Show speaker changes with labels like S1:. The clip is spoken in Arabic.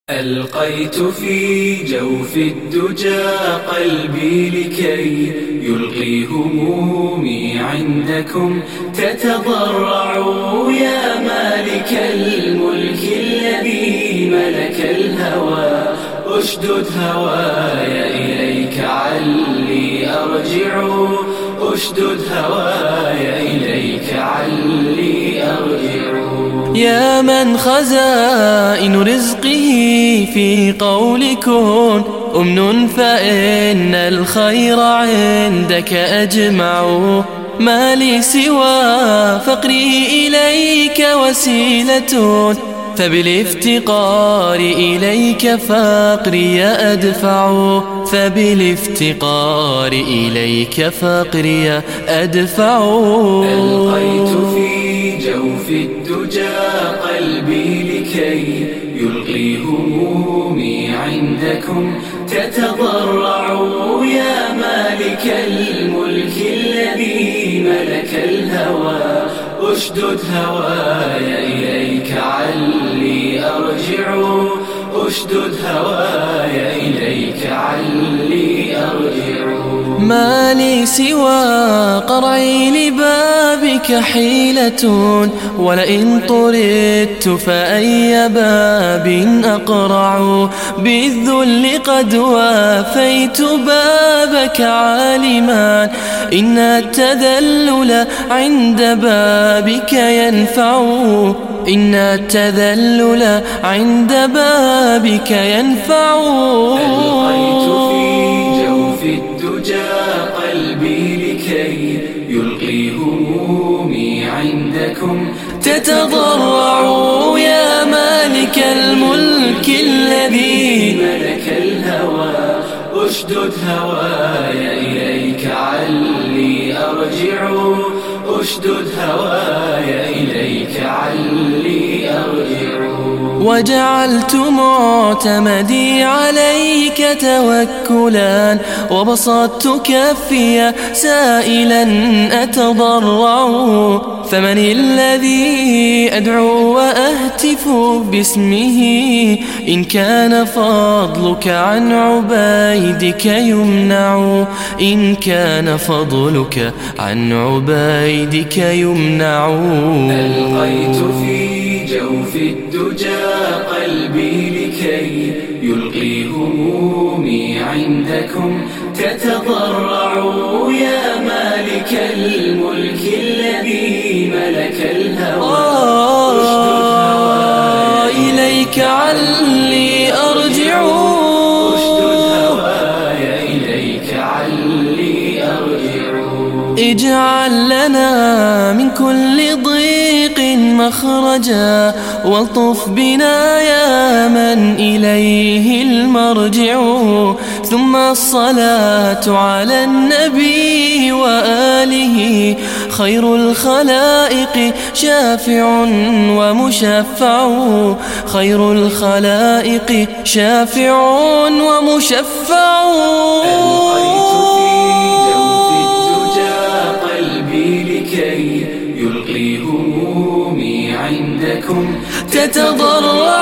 S1: ألقيت في جوف الدجى قلبي لكي يلقي همومي عندكم تتضرعوا يا مالك الملك الذي ملك الهوى أشدد هواي إليك علي أرجع أشدد هواي إليك علي أرجع
S2: يا من خزائن رزقه في قول كن أمن فإن الخير عندك أجمع ما لي سوى فقري إليك وسيلة فبالافتقار إليك فقري أدفع فبالافتقار إليك فقري أدفع
S1: ألقيت في جوف الدجى قلبي لكي يلقي همومي عندكم تتضرعوا يا مالك الملك الذي ملك الهوى أشدد هواي إليك علي أرجع أشدد هواي إليك علي أرجع
S2: ما لي سوى قرعي لبابك حيلة ولئن طردت فأي باب أقرع بالذل قد وافيت بابك عالما إن التذلل عند بابك ينفع إن التذلل عند بابك ينفع
S1: ألقيت في جوف الدجى قلبي لكي يلقي همومي عندكم
S2: تتضرعوا يا مالك الملك الذي
S1: ملك الهوى أشدد هواي إليك علي أرجع أشدد هواي إليك علي أرجع
S2: وجعلت معتمدي عليك توكلا وبسطت كفي سائلا أتضرع فمن الذي أدعو وأهتف باسمه إن كان فضلك عن عبيدك يمنع إن كان فضلك عن عبيدك يمنع
S1: ألقيت في جوف الدجى قلبي لكي يلقي همومي عندكم تتضرعوا يا مالك الملك الذي ملك الهوى
S2: إليك علي أرجع
S1: أشدد هواي إليك علي أرجع
S2: اجعل لنا من كل ضيق مخرجا والطف بنا يا من إليه المرجع ثم الصلاة على النبي وآله خير الخلائق شافع ومشفع خير الخلائق شافع ومشفع
S1: لكي يلقي همومي عندكم
S2: تتضرع